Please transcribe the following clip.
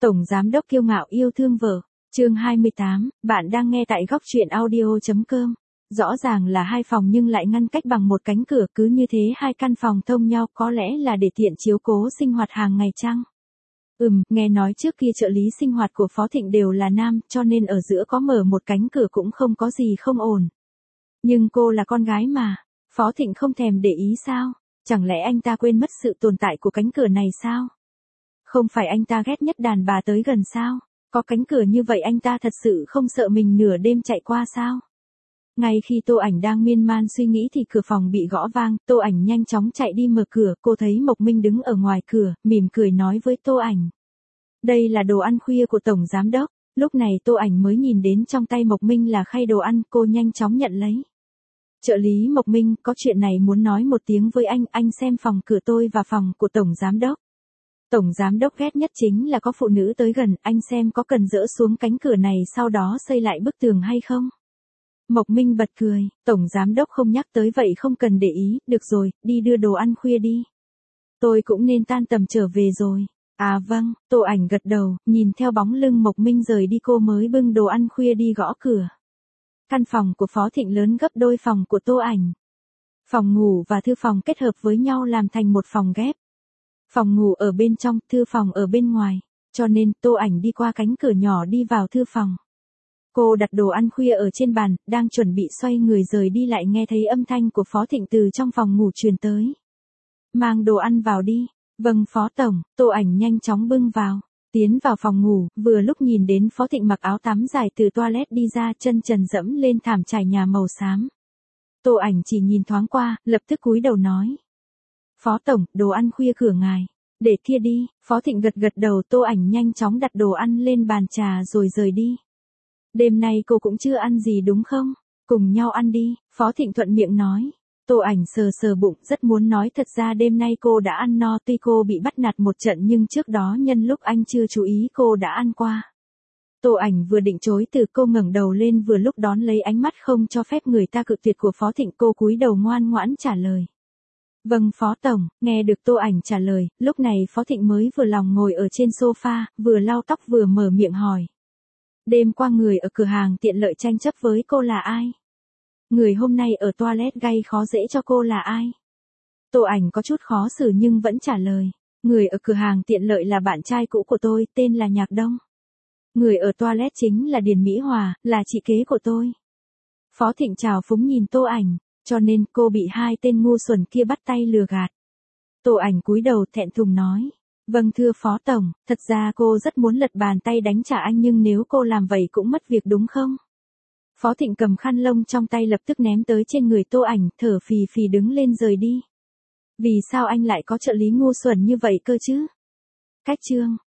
Tổng giám đốc kiêu ngạo yêu thương vợ. Chương 28, bạn đang nghe tại góc truyện audio.com. Rõ ràng là hai phòng nhưng lại ngăn cách bằng một cánh cửa, cứ như thế hai căn phòng thông nhau, có lẽ là để tiện chiếu cố sinh hoạt hàng ngày chăng? Nghe nói trước kia trợ lý sinh hoạt của Phó Thịnh đều là nam, cho nên ở giữa có mở một cánh cửa cũng không có gì không ổn. Nhưng cô là con gái mà, Phó Thịnh không thèm để ý sao? Chẳng lẽ anh ta quên mất sự tồn tại của cánh cửa này sao? Không phải anh ta ghét nhất đàn bà tới gần sao? Có cánh cửa như vậy anh ta thật sự không sợ mình nửa đêm chạy qua sao? Ngay khi Tô Ảnh đang miên man suy nghĩ thì cửa phòng bị gõ vang, Tô Ảnh nhanh chóng chạy đi mở cửa, cô thấy Mộc Minh đứng ở ngoài cửa, mỉm cười nói với Tô Ảnh. Đây là đồ ăn khuya của Tổng Giám Đốc. Lúc này Tô Ảnh mới nhìn đến trong tay Mộc Minh là khay đồ ăn, cô nhanh chóng nhận lấy. Trợ lý Mộc Minh, có chuyện này muốn nói một tiếng với anh xem phòng cửa tôi và phòng của Tổng Giám Đốc. Tổng Giám Đốc ghét nhất chính là có phụ nữ tới gần, anh xem có cần dỡ xuống cánh cửa này sau đó xây lại bức tường hay không? Mộc Minh bật cười, Tổng Giám Đốc không nhắc tới vậy không cần để ý, được rồi, đi đưa đồ ăn khuya đi. Tôi cũng nên tan tầm trở về rồi. À vâng, Tô Ảnh gật đầu, nhìn theo bóng lưng Mộc Minh rời đi cô mới bưng đồ ăn khuya đi gõ cửa. Căn phòng của Phó Thịnh lớn gấp đôi phòng của Tô Ảnh. Phòng ngủ và thư phòng kết hợp với nhau làm thành một phòng ghép. Phòng ngủ ở bên trong, thư phòng ở bên ngoài, cho nên Tô Ảnh đi qua cánh cửa nhỏ đi vào thư phòng. Cô đặt đồ ăn khuya ở trên bàn, đang chuẩn bị xoay người rời đi lại nghe thấy âm thanh của Phó Thịnh từ trong phòng ngủ truyền tới. Mang đồ ăn vào đi. Vâng Phó Tổng, Tô Ảnh nhanh chóng bưng vào. Tiến vào phòng ngủ, vừa lúc nhìn đến Phó Thịnh mặc áo tắm dài từ toilet đi ra, chân trần dẫm lên thảm trải nhà màu xám. Tô Ảnh chỉ nhìn thoáng qua, lập tức cúi đầu nói. Phó Tổng, đồ ăn khuya cửa ngài. Để kia đi, Phó Thịnh gật gật đầu. Tô Ảnh nhanh chóng đặt đồ ăn lên bàn trà rồi rời đi. Đêm nay cô cũng chưa ăn gì đúng không? Cùng nhau ăn đi, Phó Thịnh thuận miệng nói. Tô Ảnh sờ sờ bụng, rất muốn nói thật ra đêm nay cô đã ăn no, tuy cô bị bắt nạt một trận nhưng trước đó nhân lúc anh chưa chú ý cô đã ăn qua. Tô Ảnh vừa định chối từ, cô ngẩng đầu lên vừa lúc đón lấy ánh mắt không cho phép người ta cự tuyệt của Phó Thịnh, cô cúi đầu ngoan ngoãn trả lời. Vâng Phó Tổng, nghe được Tô Ảnh trả lời, lúc này Phó Thịnh mới vừa lòng ngồi ở trên sofa, vừa lau tóc vừa mở miệng hỏi. Đêm qua người ở cửa hàng tiện lợi tranh chấp với cô là ai? Người hôm nay ở toilet gây khó dễ cho cô là ai? Tô Ảnh có chút khó xử nhưng vẫn trả lời. Người ở cửa hàng tiện lợi là bạn trai cũ của tôi, tên là Nhạc Đông. Người ở toilet chính là Điền Mỹ Hòa, là chị kế của tôi. Phó Thịnh trào phúng nhìn Tô Ảnh, cho nên cô bị hai tên ngu xuẩn kia bắt tay lừa gạt. Tô Ảnh cúi đầu thẹn thùng nói. Vâng thưa Phó Tổng, thật ra cô rất muốn lật bàn tay đánh trả anh nhưng nếu cô làm vậy cũng mất việc đúng không? Phó Thịnh cầm khăn lông trong tay lập tức ném tới trên người Tô Ảnh, thở phì phì đứng lên rời đi. Vì sao anh lại có trợ lý ngu xuẩn như vậy cơ chứ? Cách chương.